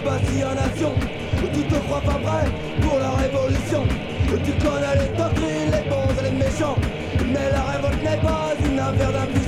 bâtit en nation. Tu te crois pas prêt pour la révolution. Tu connais les doctrines, les bons et les méchants. Mais la révolte n'est pas une affaire d'un